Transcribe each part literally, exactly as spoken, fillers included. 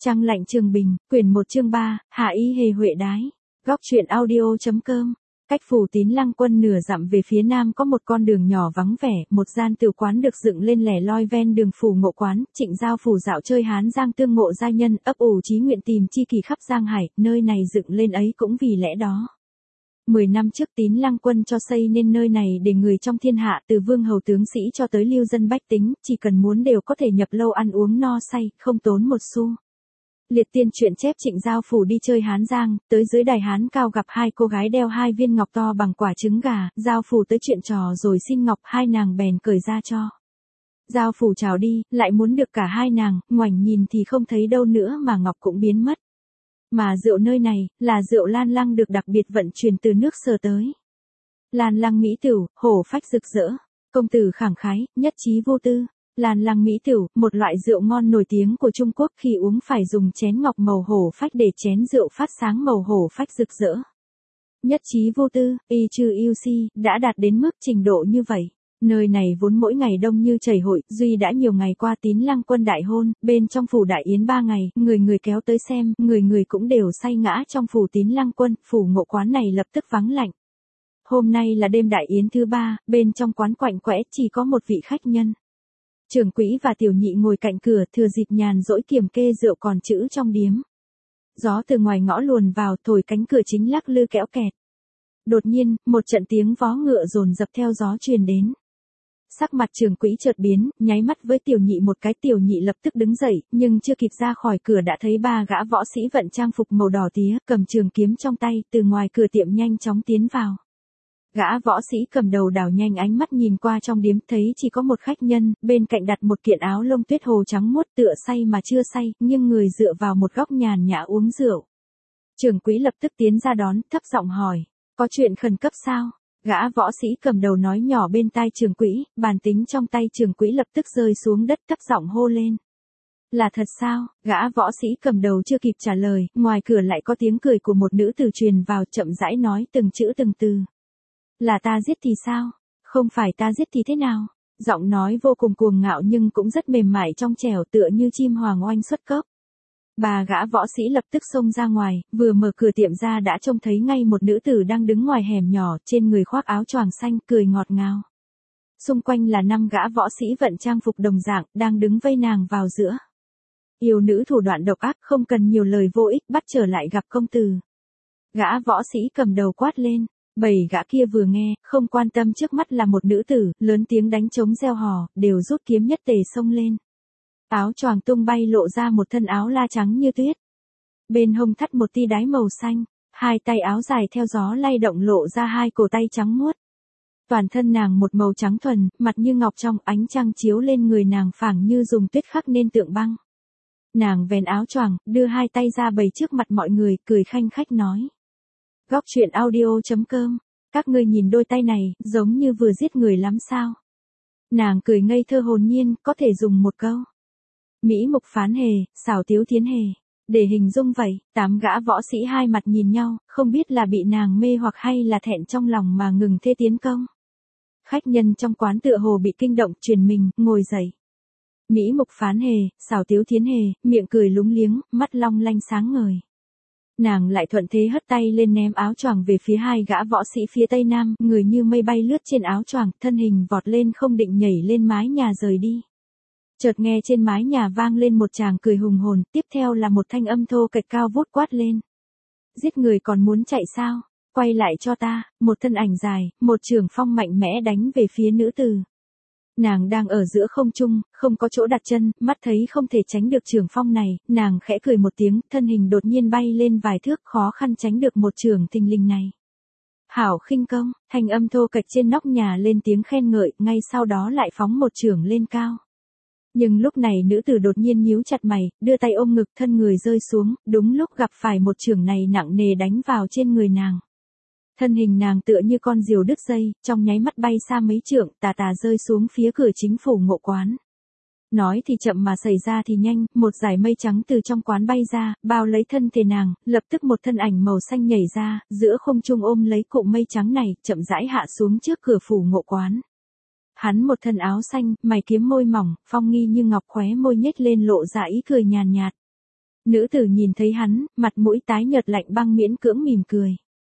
Trăng lạnh Trường Bình, quyển một chương ba, Hạ Y Hề Huệ Đái. Góc truyện audio.com. Cách phủ Tín Lăng Quân nửa dặm về phía nam có một con đường nhỏ vắng vẻ, một gian tiểu quán được dựng lên lẻ loi ven đường phủ Ngộ Quán. Trịnh Giao phủ dạo chơi Hán Giang tương ngộ gia nhân, ấp ủ chí nguyện tìm chi kỳ khắp Giang Hải, nơi này dựng lên ấy cũng vì lẽ đó. Mười năm trước Tín Lăng Quân cho xây nên nơi này để người trong thiên hạ, từ vương hầu tướng sĩ cho tới lưu dân bách tính, chỉ cần muốn đều có thể nhập lâu ăn uống no say, không tốn một xu. Liệt tiên truyện chép Trịnh Giao phủ đi chơi Hán Giang, tới dưới đài Hán cao gặp hai cô gái đeo hai viên ngọc to bằng quả trứng gà, Giao phủ tới chuyện trò rồi xin ngọc, hai nàng bèn cởi ra cho. Giao phủ chào đi, lại muốn được cả hai nàng, ngoảnh nhìn thì không thấy đâu nữa mà ngọc cũng biến mất. Mà rượu nơi này, là rượu Lan Lăng được đặc biệt vận chuyển từ nước Sở tới. Lan Lăng mỹ tửu, hổ phách rực rỡ, công tử khẳng khái, nhất trí vô tư. Lan Lăng mỹ tửu, một loại rượu ngon nổi tiếng của Trung Quốc, khi uống phải dùng chén ngọc màu hổ phách để chén rượu phát sáng màu hổ phách rực rỡ. Nhất trí vô tư, y trừ yêu si, đã đạt đến mức trình độ như vậy. Nơi này vốn mỗi ngày đông như chảy hội, duy đã nhiều ngày qua Tín Lăng Quân đại hôn, bên trong phủ đại yến ba ngày, người người kéo tới xem, người người cũng đều say ngã trong phủ Tín Lăng Quân, phủ Ngộ Quán này lập tức vắng lạnh. Hôm nay là đêm đại yến thứ ba, bên trong quán quạnh quẽ chỉ có một vị khách nhân. Trưởng quỹ và tiểu nhị ngồi cạnh cửa, thừa dịp nhàn rỗi kiểm kê rượu còn trữ trong điếm. Gió từ ngoài ngõ luồn vào, thổi cánh cửa chính lắc lư kéo kẹt. Đột nhiên, một trận tiếng vó ngựa dồn dập theo gió truyền đến. Sắc mặt trưởng quỹ chợt biến, nháy mắt với tiểu nhị một cái, tiểu nhị lập tức đứng dậy, nhưng chưa kịp ra khỏi cửa đã thấy ba gã võ sĩ vận trang phục màu đỏ tía, cầm trường kiếm trong tay, từ ngoài cửa tiệm nhanh chóng tiến vào. Gã võ sĩ cầm đầu đảo nhanh ánh mắt nhìn qua trong điếm, thấy chỉ có một khách nhân, bên cạnh đặt một kiện áo lông tuyết hồ trắng muốt, tựa say mà chưa say, nhưng người dựa vào một góc nhàn nhã uống rượu. Trưởng quỹ lập tức tiến ra đón, thấp giọng hỏi, có chuyện khẩn cấp sao? Gã võ sĩ cầm đầu nói nhỏ bên tai trưởng quỹ, bàn tính trong tay trưởng quỹ lập tức rơi xuống đất, thấp giọng hô lên. Là thật sao? Gã võ sĩ cầm đầu chưa kịp trả lời, ngoài cửa lại có tiếng cười của một nữ tử truyền vào, chậm rãi nói từng chữ từng từ. Là ta giết thì sao? Không phải ta giết thì thế nào? Giọng nói vô cùng cuồng ngạo nhưng cũng rất mềm mại trong trẻo, tựa như chim hoàng oanh xuất cốc. Bà gã võ sĩ lập tức xông ra ngoài, vừa mở cửa tiệm ra đã trông thấy ngay một nữ tử đang đứng ngoài hẻm nhỏ, trên người khoác áo choàng xanh, cười ngọt ngào. Xung quanh là năm gã võ sĩ vận trang phục đồng dạng, đang đứng vây nàng vào giữa. Yêu nữ thủ đoạn độc ác, không cần nhiều lời vô ích, bắt trở lại gặp công tử. Gã võ sĩ cầm đầu quát lên. Bảy gã kia vừa nghe, không quan tâm trước mắt là một nữ tử, lớn tiếng đánh trống reo hò, đều rút kiếm nhất tề xông lên. Áo choàng tung bay lộ ra một thân áo la trắng như tuyết. Bên hông thắt một ti đái màu xanh, hai tay áo dài theo gió lay động lộ ra hai cổ tay trắng muốt. Toàn thân nàng một màu trắng thuần, mặt như ngọc trong, ánh trăng chiếu lên người nàng phảng như dùng tuyết khắc nên tượng băng. Nàng vén áo choàng, đưa hai tay ra bày trước mặt mọi người, cười khanh khách nói. Góc truyện audio.com, các ngươi nhìn đôi tay này, giống như vừa giết người lắm sao? Nàng cười ngây thơ hồn nhiên, có thể dùng một câu. Mỹ mục phán hề, xảo tiếu tiến hề. Để hình dung vậy, tám gã võ sĩ hai mặt nhìn nhau, không biết là bị nàng mê hoặc hay là thẹn trong lòng mà ngừng thê tiến công. Khách nhân trong quán tựa hồ bị kinh động, truyền mình, ngồi dậy. Mỹ mục phán hề, xảo tiếu tiến hề, miệng cười lúng liếng, mắt long lanh sáng ngời. Nàng lại thuận thế hất tay lên ném áo choàng về phía hai gã võ sĩ phía tây nam, người như mây bay lướt trên áo choàng, thân hình vọt lên không định nhảy lên mái nhà rời đi. Chợt nghe trên mái nhà vang lên một tràng cười hùng hồn, tiếp theo là một thanh âm thô kệch cao vút quát lên. Giết người còn muốn chạy sao? Quay lại cho ta, một thân ảnh dài, một trường phong mạnh mẽ đánh về phía nữ tử. Nàng đang ở giữa không trung, không có chỗ đặt chân, mắt thấy không thể tránh được trường phong này, nàng khẽ cười một tiếng, thân hình đột nhiên bay lên vài thước, khó khăn tránh được một trường thình lình này. Hảo khinh công, thanh âm thô kệch trên nóc nhà lên tiếng khen ngợi, ngay sau đó lại phóng một trường lên cao. Nhưng lúc này nữ tử đột nhiên nhíu chặt mày, đưa tay ôm ngực, thân người rơi xuống, đúng lúc gặp phải một trường này nặng nề đánh vào trên người nàng. Thân hình nàng tựa như con diều đứt dây, trong nháy mắt bay xa mấy trượng, tà tà rơi xuống phía cửa chính phủ Ngộ Quán. Nói thì chậm mà xảy ra thì nhanh, một dải mây trắng từ trong quán bay ra, bao lấy thân thể nàng, lập tức một thân ảnh màu xanh nhảy ra, giữa không trung ôm lấy cụm mây trắng này, chậm rãi hạ xuống trước cửa phủ Ngộ Quán. Hắn một thân áo xanh, mày kiếm môi mỏng, phong nghi như ngọc, khóe môi nhếch lên lộ ra ý cười nhàn nhạt. Nữ tử nhìn thấy hắn, mặt mũi tái nhợt lạnh băng miễn cưỡng mỉm cười.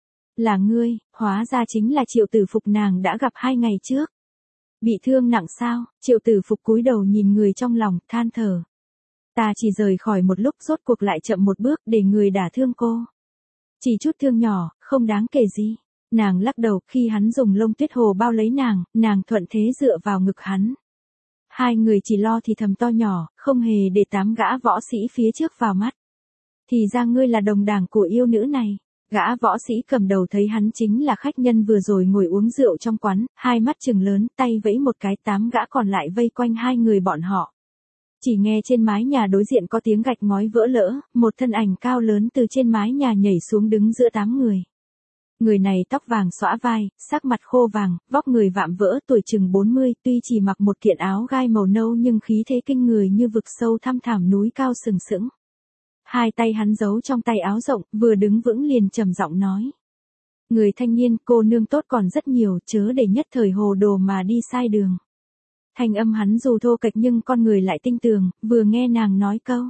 Là ngươi, hóa ra chính là Triệu Tử Phục, nàng đã gặp hai ngày trước. Bị thương nặng sao? Triệu Tử Phục cúi đầu nhìn người trong lòng, than thở. Ta chỉ rời khỏi một lúc, rốt cuộc lại chậm một bước để người đả thương cô. Chỉ chút thương nhỏ, không đáng kể gì. Nàng lắc đầu, khi hắn dùng lông tuyết hồ bao lấy nàng, nàng thuận thế dựa vào ngực hắn. Hai người chỉ lo thì thầm to nhỏ, không hề để tám gã võ sĩ phía trước vào mắt. Thì ra ngươi là đồng đảng của yêu nữ này. Gã võ sĩ cầm đầu thấy hắn chính là khách nhân vừa rồi ngồi uống rượu trong quán, hai mắt trừng lớn, tay vẫy một cái, tám gã còn lại vây quanh hai người bọn họ. Chỉ nghe trên mái nhà đối diện có tiếng gạch ngói vỡ lỡ, một thân ảnh cao lớn từ trên mái nhà nhảy xuống đứng giữa tám người. Người này tóc vàng xõa vai, sắc mặt khô vàng, vóc người vạm vỡ, tuổi chừng bốn mươi, tuy chỉ mặc một kiện áo gai màu nâu nhưng khí thế kinh người như vực sâu thăm thẳm núi cao sừng sững. Hai tay hắn giấu trong tay áo rộng, vừa đứng vững liền trầm giọng nói. Người thanh niên, cô nương tốt còn rất nhiều, chớ để nhất thời hồ đồ mà đi sai đường. Thanh âm hắn dù thô kệch nhưng con người lại tinh tường, vừa nghe nàng nói câu.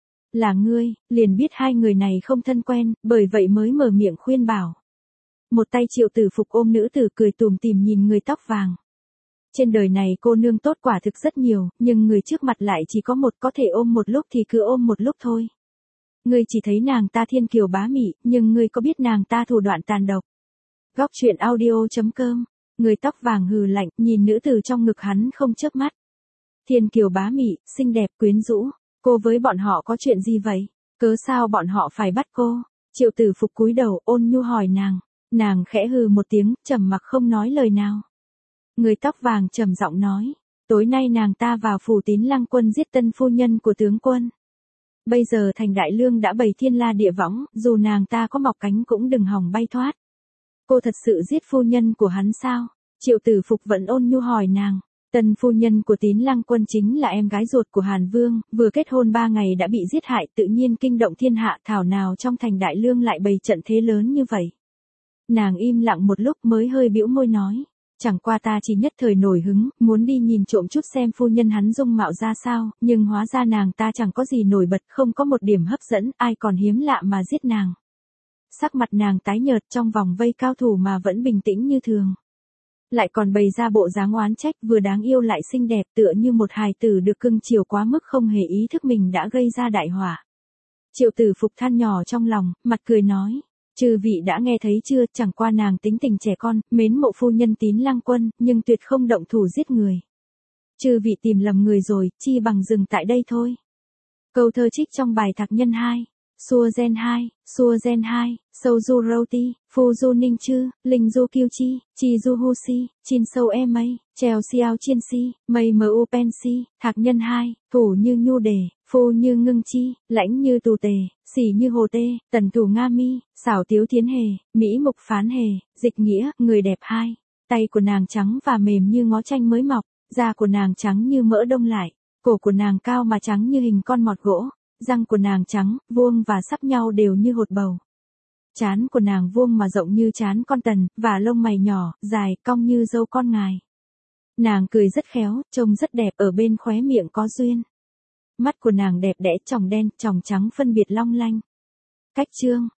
Là ngươi, liền biết hai người này không thân quen, bởi vậy mới mở miệng khuyên bảo. Một tay Triệu Tử Phục ôm nữ tử cười tủm tỉm nhìn người tóc vàng. Trên đời này cô nương tốt quả thực rất nhiều, nhưng người trước mặt lại chỉ có một, có thể ôm một lúc thì cứ ôm một lúc thôi. Ngươi chỉ thấy nàng ta thiên kiều bá mị, nhưng ngươi có biết nàng ta thủ đoạn tàn độc. Góc truyện audio chấm com. Người tóc vàng hừ lạnh, nhìn nữ tử trong ngực hắn không chớp mắt. Thiên kiều bá mị, xinh đẹp quyến rũ, cô với bọn họ có chuyện gì vậy? Cớ sao bọn họ phải bắt cô? Triệu Tử Phục cúi đầu ôn nhu hỏi nàng. Nàng khẽ hừ một tiếng, trầm mặc không nói lời nào. Người tóc vàng trầm giọng nói, tối nay nàng ta vào phủ Tín Lăng Quân giết tân phu nhân của tướng quân. Bây giờ thành Đại Lương đã bày thiên la địa võng, dù nàng ta có mọc cánh cũng đừng hòng bay thoát. Cô thật sự giết phu nhân của hắn sao? Triệu Tử Phục vẫn ôn nhu hỏi nàng. Tân phu nhân của Tín Lăng Quân chính là em gái ruột của Hàn Vương, vừa kết hôn ba ngày đã bị giết hại, tự nhiên kinh động thiên hạ, thảo nào trong thành Đại Lương lại bày trận thế lớn như vậy. Nàng im lặng một lúc mới hơi bĩu môi nói. Chẳng qua ta chỉ nhất thời nổi hứng, muốn đi nhìn trộm chút xem phu nhân hắn dung mạo ra sao, nhưng hóa ra nàng ta chẳng có gì nổi bật, không có một điểm hấp dẫn, ai còn hiếm lạ mà giết nàng. Sắc mặt nàng tái nhợt, trong vòng vây cao thủ mà vẫn bình tĩnh như thường. Lại còn bày ra bộ dáng oán trách, vừa đáng yêu lại xinh đẹp, tựa như một hài tử được cưng chiều quá mức không hề ý thức mình đã gây ra đại họa. Triệu Tử Phục than nhỏ trong lòng, mặt cười nói. Chư vị đã nghe thấy chưa, chẳng qua nàng tính tình trẻ con, mến mộ phu nhân Tín Lăng Quân, nhưng tuyệt không động thủ giết người. Chư vị tìm lầm người rồi, chi bằng dừng tại đây thôi. Câu thơ trích trong bài Thạc Nhân hai. Xua gen hai, xua gen hai, sâu du râu ti, phu du ninh chư, linh du kiêu chi, chi du hu si, chin sâu e mây, trèo xiao chiên si, mây mờ u pen si, Thạc Nhân hai, thủ như nhu đề, phu như ngưng chi, lãnh như tù tề, xỉ như hồ tê, tần thủ nga mi, xảo tiếu thiến hề, mỹ mục phán hề, dịch nghĩa, người đẹp hai. Tay của nàng trắng và mềm như ngó chanh mới mọc, da của nàng trắng như mỡ đông lại, cổ của nàng cao mà trắng như hình con mọt gỗ. Răng của nàng trắng, vuông và sắp nhau đều như hột bầu. Trán của nàng vuông mà rộng như trán con tần, và lông mày nhỏ, dài, cong như râu con ngài. Nàng cười rất khéo, trông rất đẹp, ở bên khóe miệng có duyên. Mắt của nàng đẹp đẽ, tròng đen, tròng trắng phân biệt long lanh. Cách chương